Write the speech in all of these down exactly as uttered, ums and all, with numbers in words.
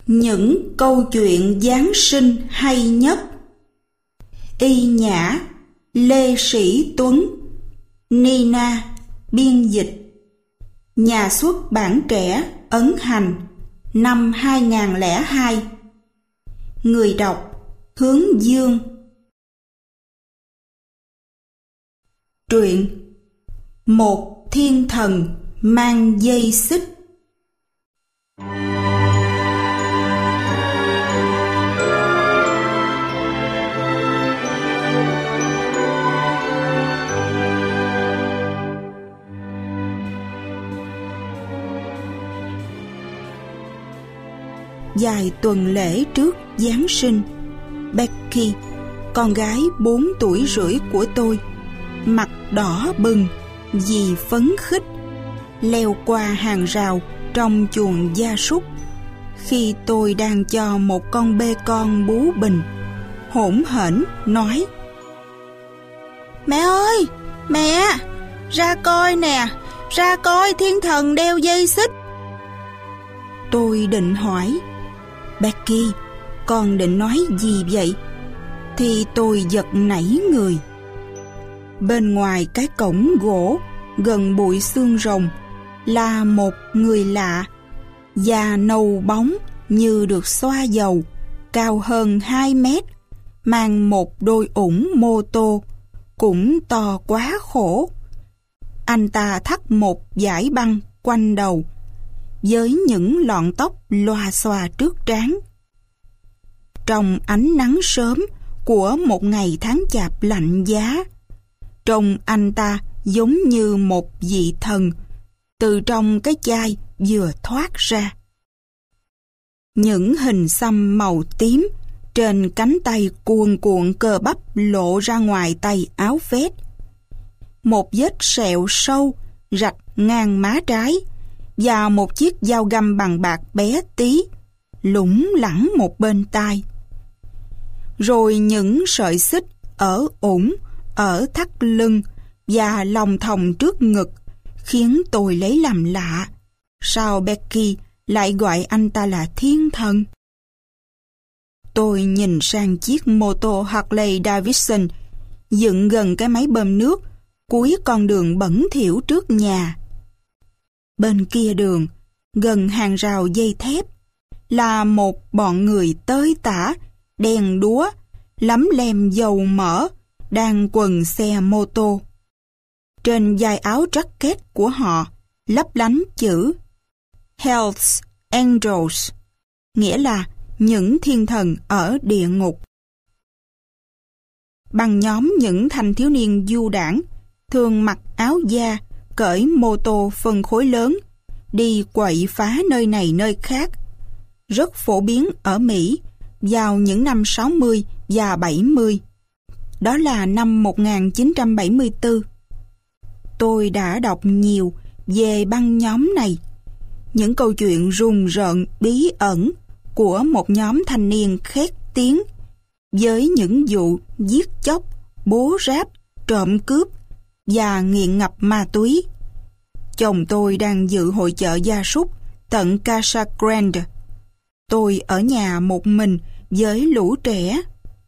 Những câu chuyện Giáng sinh hay nhất. Y Nhã, Lê Sĩ Tuấn, Nina, biên dịch. Nhà xuất bản Trẻ, ấn hành, năm hai nghìn không trăm lẻ hai. Người đọc Hướng Dương. Truyện Một thiên thần mang dây xích. Vài tuần lễ trước Giáng sinh, Becky, con gái bốn tuổi rưỡi của tôi, mặt đỏ bừng vì phấn khích, leo qua hàng rào trong chuồng gia súc khi tôi đang cho một con bê con bú bình, hỗn hển nói: "Mẹ ơi, mẹ, ra coi nè, ra coi thiên thần đeo dây xích." Tôi định hỏi: "Becky, con định nói gì vậy?" Thì tôi giật nảy người. Bên ngoài cái cổng gỗ gần bụi xương rồng là một người lạ, da nâu bóng như được xoa dầu, cao hơn hai mét, mang một đôi ủng mô tô cũng to quá khổ. Anh ta thắt một dải băng quanh đầu với những lọn tóc loà xòa trước trán. Trong ánh nắng sớm của một ngày tháng chạp lạnh giá, trông anh ta giống như một vị thần từ trong cái chai vừa thoát ra. Những hình xăm màu tím trên cánh tay cuồn cuộn cơ bắp lộ ra ngoài tay áo vest. Một vết sẹo sâu rạch ngang má trái và một chiếc dao găm bằng bạc bé tí lủng lẳng một bên tai. Rồi những sợi xích ở ủng, ở thắt lưng và lòng thòng trước ngực khiến tôi lấy làm lạ. Sao Becky lại gọi anh ta là thiên thần? Tôi nhìn sang chiếc mô tô Harley Davidson dựng gần cái máy bơm nước cuối con đường bẩn thỉu trước nhà. Bên kia đường, gần hàng rào dây thép, là một bọn người tơi tả, đèn đúa, lấm lem dầu mỡ, đang quần xe mô tô. Trên vai áo jacket của họ lấp lánh chữ Hell's Angels, nghĩa là những thiên thần ở địa ngục. Bằng nhóm những thanh thiếu niên du đãng, thường mặc áo da, cởi mô tô phân khối lớn, đi quậy phá nơi này nơi khác, rất phổ biến ở Mỹ vào những năm sáu mươi và bảy mươi. Đó là năm một nghìn chín trăm bảy mươi tư. Tôi đã đọc nhiều về băng nhóm này, những câu chuyện rùng rợn bí ẩn của một nhóm thanh niên khét tiếng với những vụ giết chóc, bố ráp, trộm cướp và nghiện ngập ma túy. Chồng tôi đang dự hội chợ gia súc tận Casa Grande. Tôi ở nhà một mình với lũ trẻ.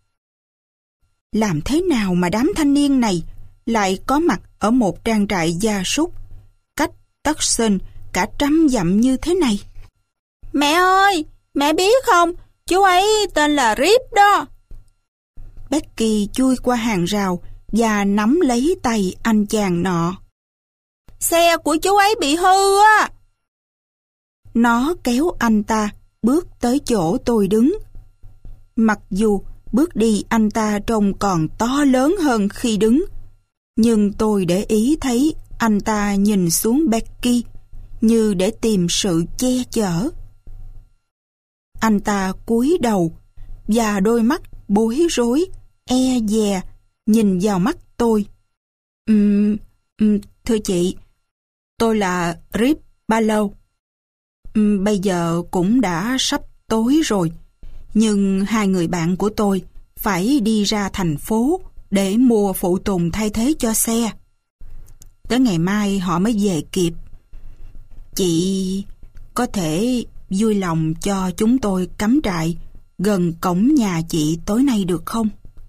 Làm thế nào mà đám thanh niên này lại có mặt ở một trang trại gia súc cách Tucson cả trăm dặm như thế này? Mẹ ơi, mẹ biết không, chú ấy tên là Rip đó. Becky chui qua hàng rào và nắm lấy tay anh chàng nọ. Xe của chú ấy bị hư á. Nó kéo anh ta bước tới chỗ tôi đứng. Mặc dù bước đi anh ta trông còn to lớn hơn khi đứng, nhưng tôi để ý thấy anh ta nhìn xuống Becky như để tìm sự che chở. Anh ta cúi đầu và đôi mắt bối rối, e dè nhìn vào mắt tôi. Uhm, um, thưa chị, tôi là Rip Barlow. Um, bây giờ cũng đã sắp tối rồi, nhưng hai người bạn của tôi phải đi ra thành phố để mua phụ tùng thay thế cho xe. Tới ngày mai họ mới về kịp. Chị có thể vui lòng cho chúng tôi cắm trại gần cổng nhà chị tối nay được không?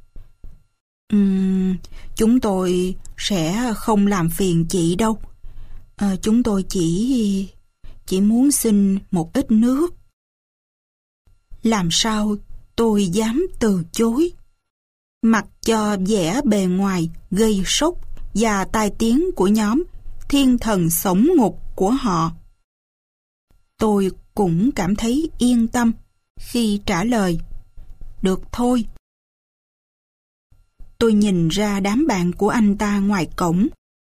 Uhm, chúng tôi sẽ không làm phiền chị đâu. À, chúng tôi chỉ... chỉ muốn xin một ít nước. Làm sao tôi dám từ chối? Mặc cho vẻ bề ngoài gây sốc và tai tiếng của nhóm thiên thần sống ngục của họ, tôi cũng cảm thấy yên tâm khi trả lời, được thôi. Tôi nhìn ra đám bạn của anh ta ngoài cổng.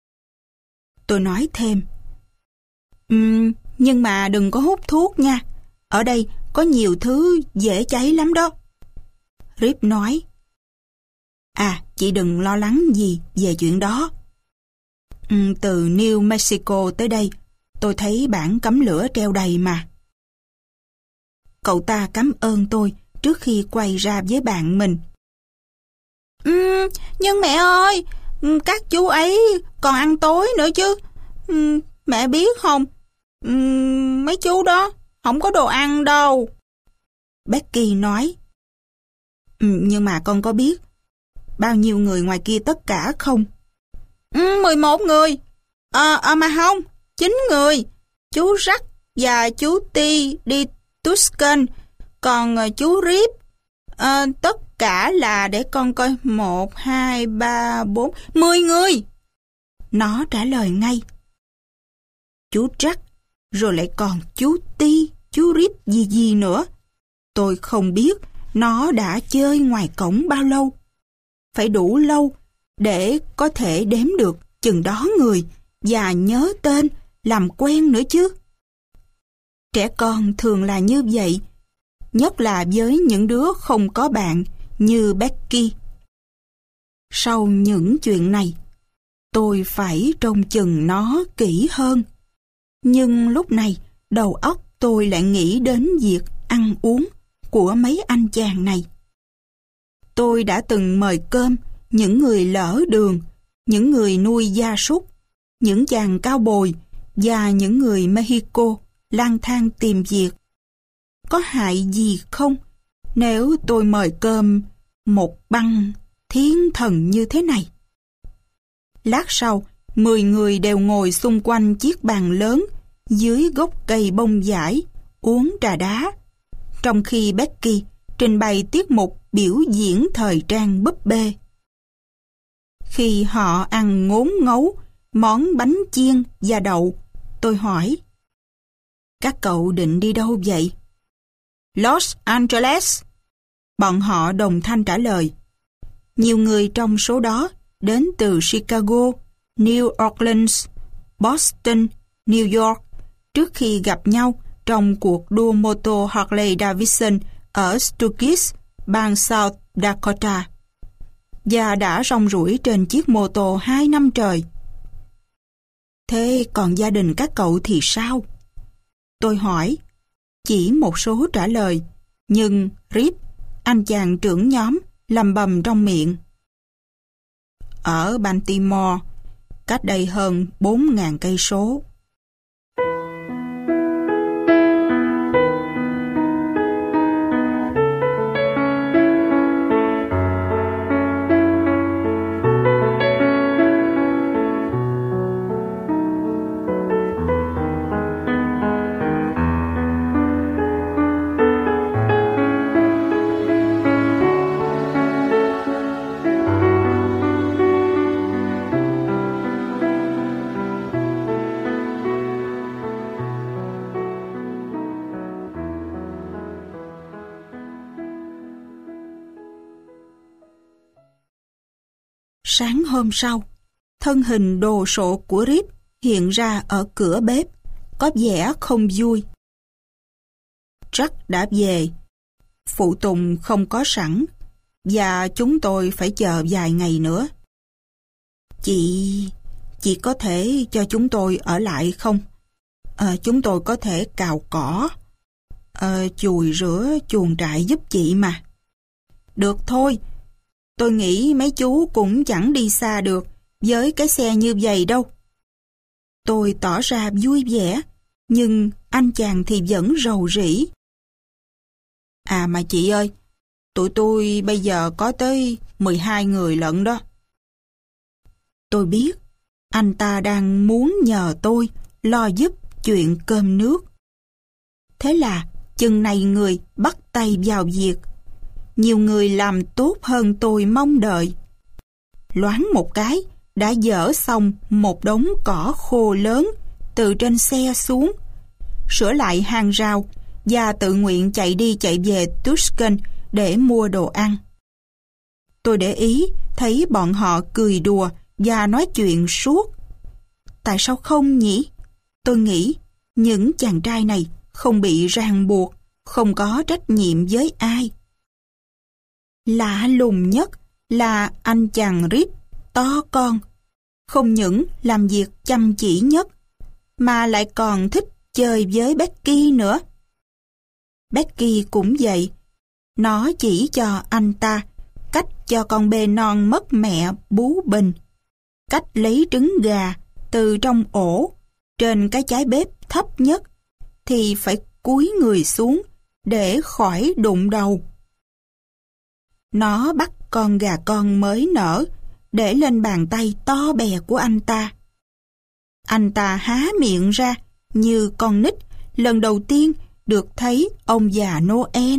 Tôi nói thêm, um, nhưng mà đừng có hút thuốc nha, ở đây có nhiều thứ dễ cháy lắm đó. Rip nói, à, chị đừng lo lắng gì về chuyện đó. Um, từ New Mexico tới đây, tôi thấy bảng cấm lửa treo đầy mà. Cậu ta cảm ơn tôi trước khi quay ra với bạn mình. Uhm, nhưng mẹ ơi, các chú ấy còn ăn tối nữa chứ. Uhm, mẹ biết không, uhm, mấy chú đó không có đồ ăn đâu. Becky nói, uhm, nhưng mà con có biết bao nhiêu người ngoài kia tất cả không? Uhm, mười một người. À, à mà không, chín người. Chú Jack và chú T đi Tuscan, còn chú Rip, à, tất cả là để con coi, một, hai, ba, bốn, mười người. Nó trả lời ngay. Chú Jack, rồi lại còn chú T, chú Rip gì gì nữa. Tôi không biết nó đã chơi ngoài cổng bao lâu. Phải đủ lâu để có thể đếm được chừng đó người và nhớ tên, làm quen nữa chứ. Trẻ con thường là như vậy, nhất là với những đứa không có bạn như Becky. Sau những chuyện này, tôi phải trông chừng nó kỹ hơn. Nhưng lúc này, đầu óc tôi lại nghĩ đến việc ăn uống của mấy anh chàng này. Tôi đã từng mời cơm những người lỡ đường, những người nuôi gia súc, những chàng cao bồi và những người Mexico lang thang tìm việc. Có hại gì không nếu tôi mời cơm một băng thiên thần như thế này? Lát sau, mười người đều ngồi xung quanh chiếc bàn lớn dưới gốc cây bông dải, uống trà đá, trong khi Becky trình bày tiết mục biểu diễn thời trang búp bê. Khi họ ăn ngốn ngấu món bánh chiên và đậu, tôi hỏi, các cậu định đi đâu vậy? Los Angeles. Bọn họ đồng thanh trả lời. Nhiều người trong số đó đến từ Chicago, New Orleans, Boston, New York trước khi gặp nhau trong cuộc đua mô tô Harley Davidson ở Stokes, bang South Dakota, và đã rong ruổi trên chiếc mô tô hai năm trời. Thế còn gia đình các cậu thì sao? Tôi hỏi. Chỉ một số trả lời, nhưng Rip, anh chàng trưởng nhóm, lầm bầm trong miệng. Ở Baltimore, cách đây hơn bốn ngàn cây số. Sáng hôm sau, thân hình đồ sộ của Rip hiện ra ở cửa bếp, có vẻ không vui. Jack đã về, phụ tùng không có sẵn, và chúng tôi phải chờ vài ngày nữa. Chị... chị có thể cho chúng tôi ở lại không? À, chúng tôi có thể cào cỏ, à, chùi rửa chuồng trại giúp chị mà. Được thôi. Tôi nghĩ mấy chú cũng chẳng đi xa được với cái xe như vậy đâu. Tôi tỏ ra vui vẻ Nhưng anh chàng thì vẫn rầu rĩ. À mà chị ơi, tụi tôi bây giờ có tới mười hai người lận đó. Tôi biết, anh ta đang muốn nhờ tôi lo giúp chuyện cơm nước. Thế là chừng này người bắt tay vào việc. Nhiều người làm tốt hơn tôi mong đợi. Loáng một cái, đã dỡ xong một đống cỏ khô lớn từ trên xe xuống, sửa lại hàng rào và tự nguyện chạy đi chạy về Tucson để mua đồ ăn. Tôi để ý thấy bọn họ cười đùa và nói chuyện suốt. Tại sao không nhỉ? Tôi nghĩ những chàng trai này không bị ràng buộc, không có trách nhiệm với ai. Lạ lùng nhất là anh chàng Rip to con, không những làm việc chăm chỉ nhất, mà lại còn thích chơi với Becky nữa. Becky cũng vậy, nó chỉ cho anh ta cách cho con bê non mất mẹ bú bình, cách lấy trứng gà từ trong ổ trên cái chái bếp thấp nhất thì phải cúi người xuống để khỏi đụng đầu. Nó bắt con gà con mới nở để lên bàn tay to bè của anh ta. Anh ta há miệng ra như con nít lần đầu tiên được thấy ông già Noel.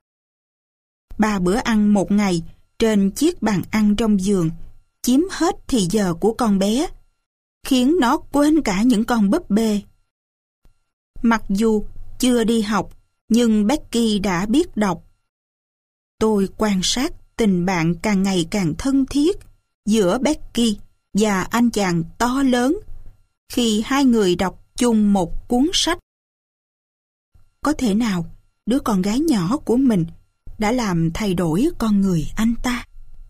Ba bữa ăn một ngày trên chiếc bàn ăn trong giường chiếm hết thì giờ của con bé, khiến nó quên cả những con búp bê. Mặc dù chưa đi học, nhưng Becky đã biết đọc. Tôi quan sát tình bạn càng ngày càng thân thiết giữa Becky và anh chàng to lớn khi hai người đọc chung một cuốn sách. Có thể nào đứa con gái nhỏ của mình đã làm thay đổi con người anh ta?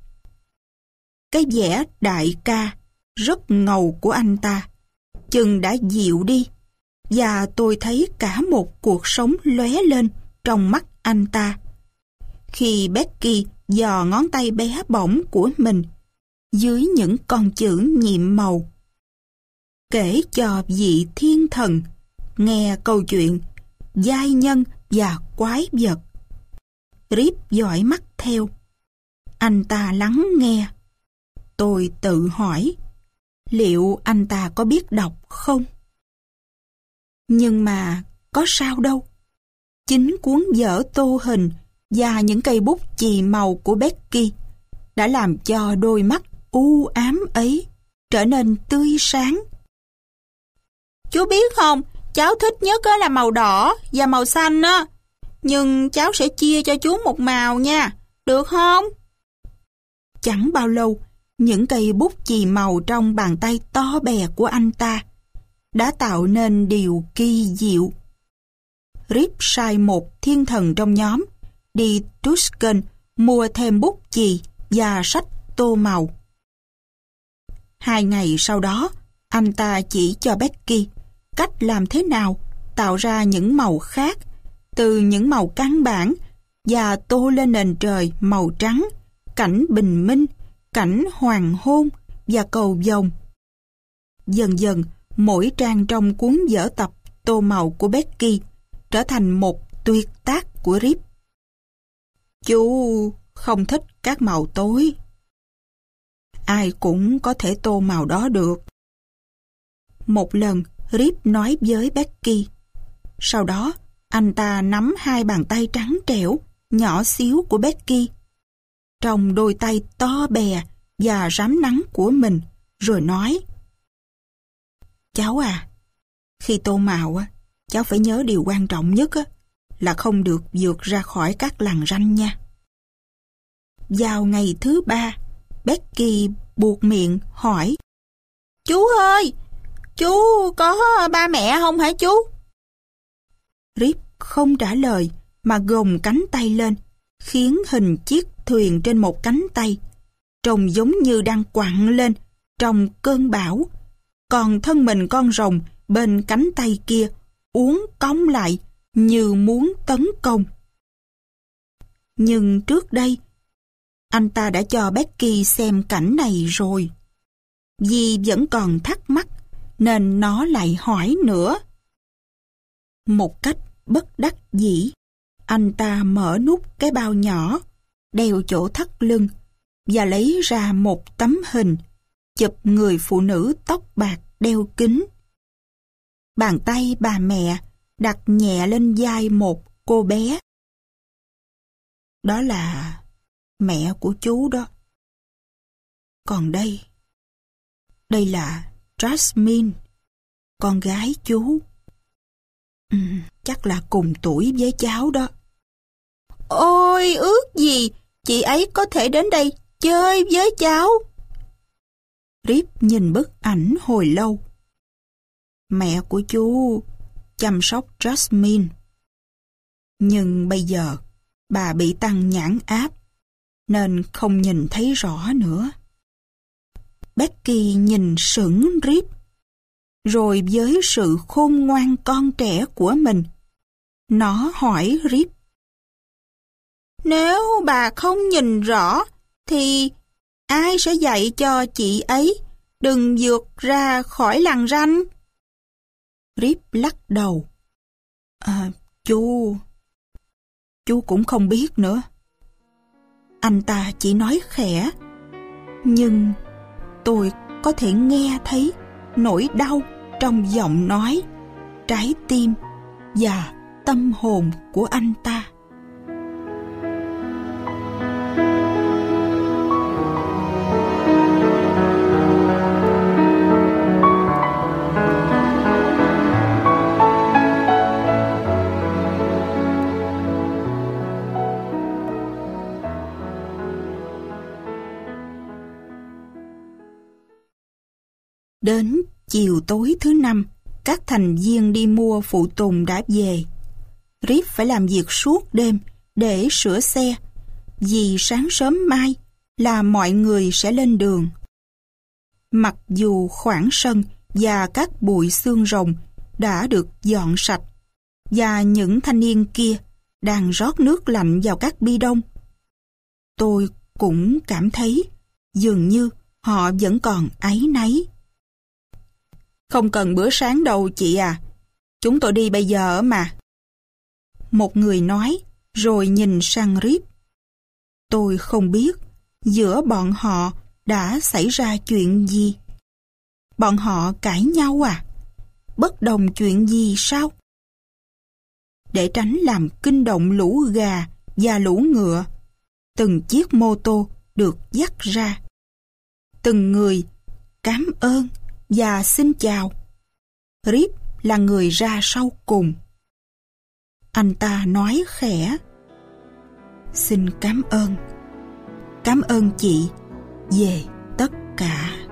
Cái vẻ đại ca rất ngầu của anh ta chừng đã dịu đi, và tôi thấy cả một cuộc sống lóe lên trong mắt anh ta khi Becky dò ngón tay bé bỏng của mình dưới những con chữ nhiệm màu, kể cho vị thiên thần nghe câu chuyện giai nhân và quái vật. Rip dõi mắt theo. Anh ta lắng nghe. Tôi tự hỏi, liệu anh ta có biết đọc không? Nhưng mà có sao đâu. Chính cuốn vở tô hình và những cây bút chì màu của Becky đã làm cho đôi mắt u ám ấy trở nên tươi sáng. Chú biết không, cháu thích nhất là màu đỏ và màu xanh á. Nhưng cháu sẽ chia cho chú một màu nha, được không? Chẳng bao lâu, những cây bút chì màu trong bàn tay to bè của anh ta đã tạo nên điều kỳ diệu. Rip sai một thiên thần trong nhóm đi Tucson mua thêm bút chì và sách tô màu. Hai ngày sau đó, anh ta chỉ cho Becky cách làm thế nào tạo ra những màu khác từ những màu căn bản và tô lên nền trời màu trắng, cảnh bình minh, cảnh hoàng hôn và cầu vồng. Dần dần, mỗi trang trong cuốn vở tập tô màu của Becky trở thành một tuyệt tác của Rip. Chú không thích các màu tối. Ai cũng có thể tô màu đó được. Một lần, Rip nói với Becky. Sau đó, anh ta nắm hai bàn tay trắng trẻo, nhỏ xíu của Becky trong đôi tay to bè và rám nắng của mình, rồi nói: Cháu à, khi tô màu, cháu phải nhớ điều quan trọng nhất là không được vượt ra khỏi các lằn ranh nha. Vào ngày thứ ba, Becky buột miệng hỏi: Chú ơi, chú có ba mẹ không hả chú? Rip không trả lời mà gồng cánh tay lên, khiến hình chiếc thuyền trên một cánh tay, trông giống như đang quặn lên trong cơn bão, còn thân mình con rồng bên cánh tay kia uốn cong lại như muốn tấn công. Nhưng trước đây, anh ta đã cho Becky xem cảnh này rồi. Vì vẫn còn thắc mắc, nên nó lại hỏi nữa. Một cách bất đắc dĩ, anh ta mở nút cái bao nhỏ, đeo chỗ thắt lưng và lấy ra một tấm hình chụp người phụ nữ tóc bạc đeo kính. Bàn tay bà mẹ đặt nhẹ lên vai một cô bé. Đó là mẹ của chú đó. Còn đây, đây là Jasmine, con gái chú. Ừ, chắc là cùng tuổi với cháu đó. Ôi, ước gì chị ấy có thể đến đây chơi với cháu. Rip nhìn bức ảnh hồi lâu. Mẹ của chú chăm sóc Jasmine. Nhưng bây giờ bà bị tăng nhãn áp nên không nhìn thấy rõ nữa. Becky nhìn sững Rip, rồi với sự khôn ngoan con trẻ của mình, nó hỏi Rip: Nếu bà không nhìn rõ thì ai sẽ dạy cho chị ấy đừng vượt ra khỏi lằn ranh? Rip lắc đầu. À, chú... Chú cũng không biết nữa. Anh ta chỉ nói khẽ, nhưng tôi có thể nghe thấy nỗi đau trong giọng nói, trái tim và tâm hồn của anh ta. Đến chiều tối thứ năm, các thành viên đi mua phụ tùng đã về. Rip phải làm việc suốt đêm để sửa xe, vì sáng sớm mai là mọi người sẽ lên đường. Mặc dù khoảng sân và các bụi xương rồng đã được dọn sạch, và những thanh niên kia đang rót nước lạnh vào các bi đông, tôi cũng cảm thấy dường như họ vẫn còn áy náy. Không cần bữa sáng đâu chị à, chúng tôi đi bây giờ mà. Một người nói, rồi nhìn sang Rip. Tôi không biết giữa bọn họ đã xảy ra chuyện gì. Bọn họ cãi nhau à? Bất đồng chuyện gì sao? Để tránh làm kinh động lũ gà và lũ ngựa, từng chiếc mô tô được dắt ra. Từng người cảm ơn và xin chào. Rip là người ra sau cùng. Anh ta nói khẽ: Xin cảm ơn. Cảm ơn chị về tất cả.